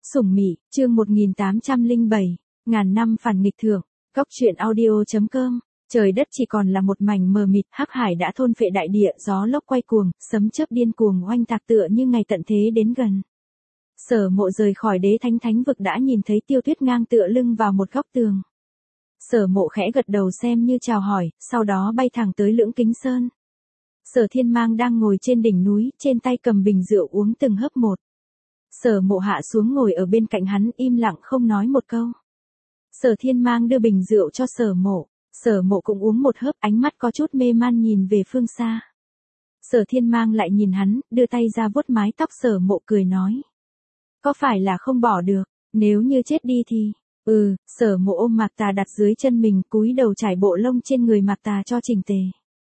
Sủng Mị, chương 1807, ngàn năm phản nghịch thượng, góc truyện audio.com. Trời đất chỉ còn là một mảnh mờ mịt, hắc hải đã thôn phệ đại địa, gió lốc quay cuồng, sấm chớp điên cuồng oanh tạc tựa như ngày tận thế đến gần. Sở Mộ rời khỏi Đế Thánh vực đã nhìn thấy Tiêu Tuyết ngang tựa lưng vào một góc tường. Sở Mộ khẽ gật đầu xem như chào hỏi, sau đó bay thẳng tới Lưỡng Kính Sơn. Sở Thiên Mang đang ngồi trên đỉnh núi, trên tay cầm bình rượu uống từng hớp một. Sở Mộ hạ xuống ngồi ở bên cạnh hắn, im lặng không nói một câu. Sở Thiên Mang đưa bình rượu cho Sở Mộ. Sở Mộ cũng uống một hớp, ánh mắt có chút mê man nhìn về phương xa. Sở Thiên Mang lại nhìn hắn, đưa tay ra vuốt mái tóc Sở Mộ cười nói. Có phải là không bỏ được, nếu như chết đi thì... Sở Mộ ôm Mạc Tà đặt dưới chân mình, cúi đầu trải bộ lông trên người Mạc Tà cho chỉnh tề.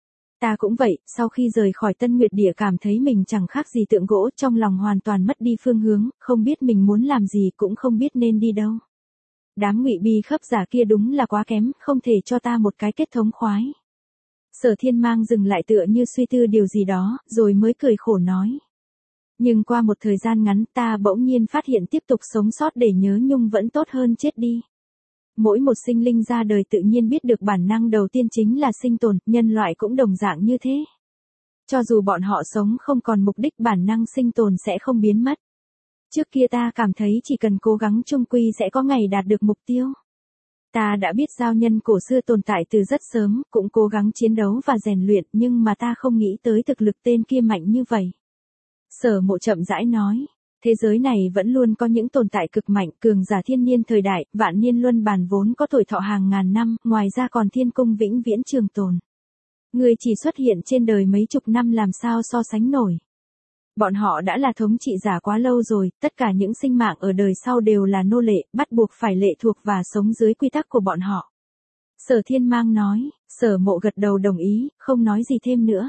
Ta cũng vậy, sau khi rời khỏi Tân Nguyệt Địa cảm thấy mình chẳng khác gì tượng gỗ, trong lòng hoàn toàn mất đi phương hướng, không biết mình muốn làm gì cũng không biết nên đi đâu. Đám Ngụy Bi khấp giả kia đúng là quá kém, không thể cho ta một cái kết thống khoái. Sở Thiên Mang dừng lại tựa như suy tư điều gì đó, rồi mới cười khổ nói. Nhưng qua một thời gian ngắn ta bỗng nhiên phát hiện tiếp tục sống sót để nhớ nhung vẫn tốt hơn chết đi. Mỗi một sinh linh ra đời tự nhiên biết được bản năng đầu tiên chính là sinh tồn, nhân loại cũng đồng dạng như thế. Cho dù bọn họ sống không còn mục đích bản năng sinh tồn sẽ không biến mất. Trước kia ta cảm thấy chỉ cần cố gắng chung quy sẽ có ngày đạt được mục tiêu. Ta đã biết giao nhân cổ xưa tồn tại từ rất sớm, cũng cố gắng chiến đấu và rèn luyện nhưng mà ta không nghĩ tới thực lực tên kia mạnh như vậy. Sở Mộ chậm rãi nói. Thế giới này vẫn luôn có những tồn tại cực mạnh, cường giả thiên niên thời đại, vạn niên luân bàn vốn có tuổi thọ hàng ngàn năm, ngoài ra còn thiên cung vĩnh viễn trường tồn. Người chỉ xuất hiện trên đời mấy chục năm làm sao so sánh nổi. Bọn họ đã là thống trị giả quá lâu rồi, tất cả những sinh mạng ở đời sau đều là nô lệ, bắt buộc phải lệ thuộc và sống dưới quy tắc của bọn họ. Sở Thiên Mang nói, Sở Mộ gật đầu đồng ý, không nói gì thêm nữa.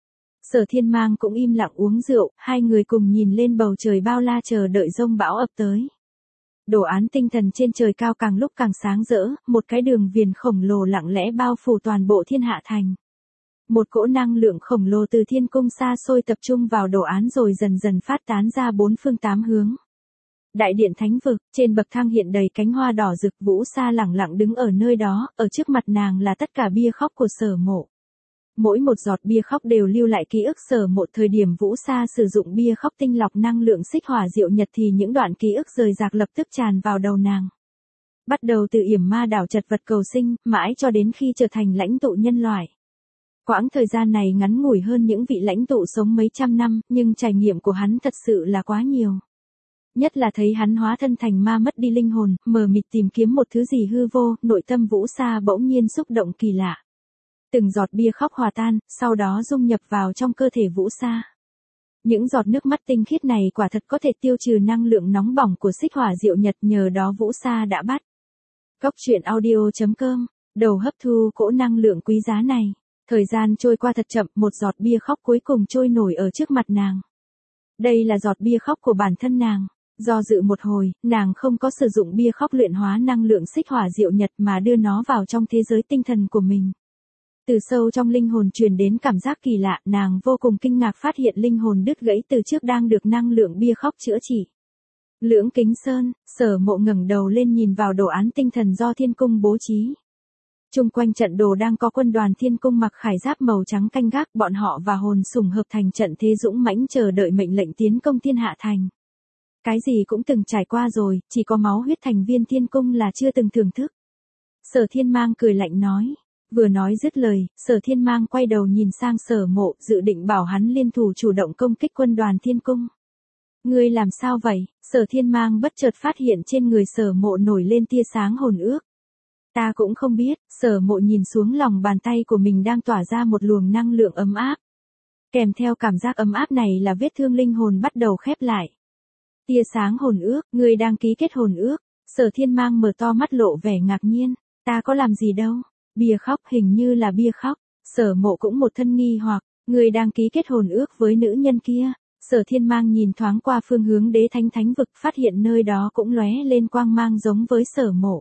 Sở Thiên Mang cũng im lặng uống rượu, hai người cùng nhìn lên bầu trời bao la chờ đợi giông bão ập tới. Đồ án tinh thần trên trời cao càng lúc càng sáng rỡ, một cái đường viền khổng lồ lặng lẽ bao phủ toàn bộ Thiên Hạ Thành. Một cỗ năng lượng khổng lồ từ thiên cung xa xôi tập trung vào đồ án rồi dần dần phát tán ra bốn phương tám hướng. Đại điện thánh vực, trên bậc thang hiện đầy cánh hoa đỏ rực, Vũ Sa lẳng lặng đứng ở nơi đó, ở trước mặt nàng là tất cả bia khóc của Sở Mộ. Mỗi một giọt bia khóc đều lưu lại ký ức Sở Mộ thời điểm Vũ Sa sử dụng bia khóc tinh lọc năng lượng xích hỏa diệu nhật thì những đoạn ký ức rời rạc lập tức tràn vào đầu nàng. Bắt đầu từ yểm ma đảo chật vật cầu sinh, mãi cho đến khi trở thành lãnh tụ nhân loại. Quãng thời gian này ngắn ngủi hơn những vị lãnh tụ sống mấy trăm năm, nhưng trải nghiệm của hắn thật sự là quá nhiều. Nhất là thấy hắn hóa thân thành ma mất đi linh hồn, mờ mịt tìm kiếm một thứ gì hư vô, nội tâm Vũ Sa bỗng nhiên xúc động kỳ lạ. Từng giọt bia khóc hòa tan, sau đó dung nhập vào trong cơ thể Vũ Sa. Những giọt nước mắt tinh khiết này quả thật có thể tiêu trừ năng lượng nóng bỏng của xích hỏa diệu nhật, nhờ đó Vũ Sa đã bắt. Góc truyện audio.com, đầu hấp thu cỗ năng lượng quý giá này. Thời gian trôi qua thật chậm, một giọt bia khóc cuối cùng trôi nổi ở trước mặt nàng. Đây là giọt bia khóc của bản thân nàng. Do dự một hồi, nàng không có sử dụng bia khóc luyện hóa năng lượng xích hỏa diệu nhật mà đưa nó vào trong thế giới tinh thần của mình. Từ sâu trong linh hồn truyền đến cảm giác kỳ lạ, nàng vô cùng kinh ngạc phát hiện linh hồn đứt gãy từ trước đang được năng lượng bia khóc chữa trị. Lưỡng Kính Sơn, Sở Mộ ngẩng đầu lên nhìn vào đồ án tinh thần do thiên cung bố trí. Chung quanh trận đồ đang có quân đoàn thiên cung mặc khải giáp màu trắng canh gác, bọn họ và hồn sủng hợp thành trận thế dũng mãnh chờ đợi mệnh lệnh tiến công Thiên Hạ Thành. Cái gì cũng từng trải qua rồi, chỉ có máu huyết thành viên thiên cung là chưa từng thưởng thức. Sở Thiên Mang cười lạnh nói. Vừa nói dứt lời, Sở Thiên Mang quay đầu nhìn sang Sở Mộ, dự định bảo hắn liên thủ chủ động công kích quân đoàn thiên cung. Ngươi làm sao vậy? Sở Thiên Mang bất chợt phát hiện trên người Sở Mộ nổi lên tia sáng hồn ước. Ta cũng không biết. Sở Mộ nhìn xuống lòng bàn tay của mình đang tỏa ra một luồng năng lượng ấm áp. Kèm theo cảm giác ấm áp này là vết thương linh hồn bắt đầu khép lại. Tia sáng hồn ước, ngươi đang ký kết hồn ước. Sở Thiên Mang mở to mắt lộ vẻ ngạc nhiên. Ta có làm gì đâu. Bia khóc, hình như là bia khóc. Sở Mộ cũng một thân nghi hoặc, người đang ký kết hồn ước với nữ nhân kia. Sở Thiên Mang nhìn thoáng qua phương hướng Đế Thánh vực, phát hiện nơi đó cũng lóe lên quang mang giống với Sở Mộ.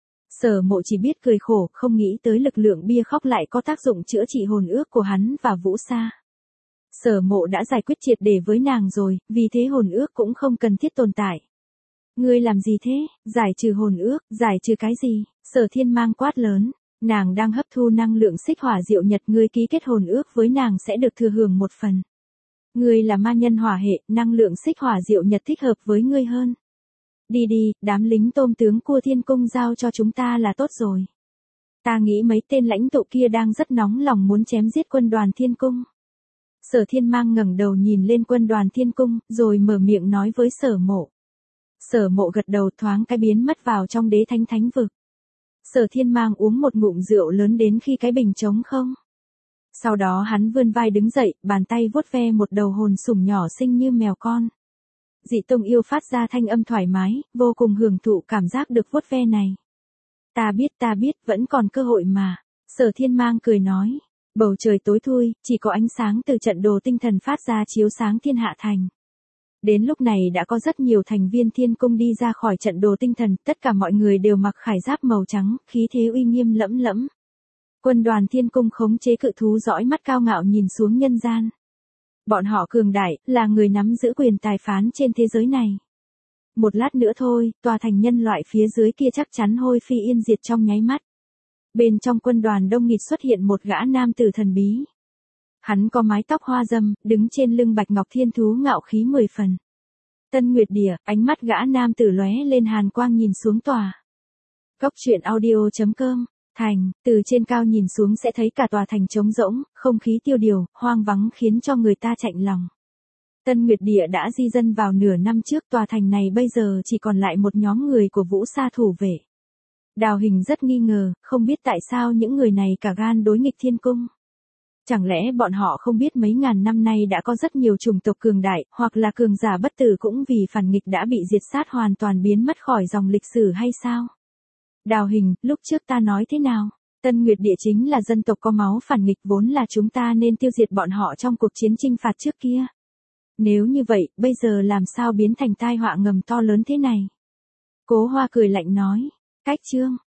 Sở Mộ chỉ biết cười khổ, không nghĩ tới lực lượng bia khóc lại có tác dụng chữa trị hồn ước của hắn và Vũ Sa. Sở Mộ đã giải quyết triệt để với nàng rồi, vì thế hồn ước cũng không cần thiết tồn tại. Ngươi làm gì thế, giải trừ hồn ước, giải trừ cái gì? Sở Thiên Mang quát lớn, nàng đang hấp thu năng lượng xích hỏa diệu nhật, ngươi ký kết hồn ước với nàng sẽ được thừa hưởng một phần. Ngươi là ma nhân hỏa hệ, năng lượng xích hỏa diệu nhật thích hợp với ngươi hơn. Đi đi, đám lính tôm tướng cua thiên cung giao cho chúng ta là tốt rồi. Ta nghĩ mấy tên lãnh tụ kia đang rất nóng lòng muốn chém giết quân đoàn thiên cung. Sở Thiên Mang ngẩng đầu nhìn lên quân đoàn thiên cung, rồi mở miệng nói với Sở Mộ. Sở Mộ gật đầu, thoáng cái biến mất vào trong đế thánh thánh vực. Sở Thiên Mang uống một ngụm rượu lớn đến khi cái bình trống không. Sau đó hắn vươn vai đứng dậy, bàn tay vuốt ve một đầu hồn sủng nhỏ xinh như mèo con. Dị tông yêu phát ra thanh âm thoải mái, vô cùng hưởng thụ cảm giác được vuốt ve này. Ta biết, vẫn còn cơ hội mà. Sở Thiên Mang cười nói. Bầu trời tối thui, chỉ có ánh sáng từ trận đồ tinh thần phát ra chiếu sáng thiên hạ thành. Đến lúc này đã có rất nhiều thành viên thiên cung đi ra khỏi trận đồ tinh thần, tất cả mọi người đều mặc khải giáp màu trắng, khí thế uy nghiêm lẫm lẫm. Quân đoàn thiên cung khống chế cự thú dõi mắt cao ngạo nhìn xuống nhân gian. Bọn họ cường đại, là người nắm giữ quyền tài phán trên thế giới này. Một lát nữa thôi, tòa thành nhân loại phía dưới kia chắc chắn hôi phi yên diệt trong nháy mắt. Bên trong quân đoàn đông nghịt xuất hiện một gã nam tử thần bí. Hắn có mái tóc hoa râm, đứng trên lưng bạch ngọc thiên thú ngạo khí 10 phần. Tân Nguyệt Địa, ánh mắt gã nam tử lóe lên hàn quang nhìn xuống tòa. Cốc truyện audio.com, thành, từ trên cao nhìn xuống sẽ thấy cả tòa thành trống rỗng, không khí tiêu điều, hoang vắng khiến cho người ta chạnh lòng. Tân Nguyệt Địa đã di dân vào nửa năm trước, tòa thành này bây giờ chỉ còn lại một nhóm người của Vũ Sa thủ vệ. Đào Hình rất nghi ngờ, không biết tại sao những người này cả gan đối nghịch thiên cung. Chẳng lẽ bọn họ không biết mấy ngàn năm nay đã có rất nhiều chủng tộc cường đại, hoặc là cường giả bất tử cũng vì phản nghịch đã bị diệt sát hoàn toàn biến mất khỏi dòng lịch sử hay sao? Đào Hình, lúc trước ta nói thế nào? Tân Nguyệt Địa chính là dân tộc có máu phản nghịch, vốn là chúng ta nên tiêu diệt bọn họ trong cuộc chiến chinh phạt trước kia. Nếu như vậy, bây giờ làm sao biến thành tai họa ngầm to lớn thế này? Cố Hoa cười lạnh nói. Cách chương.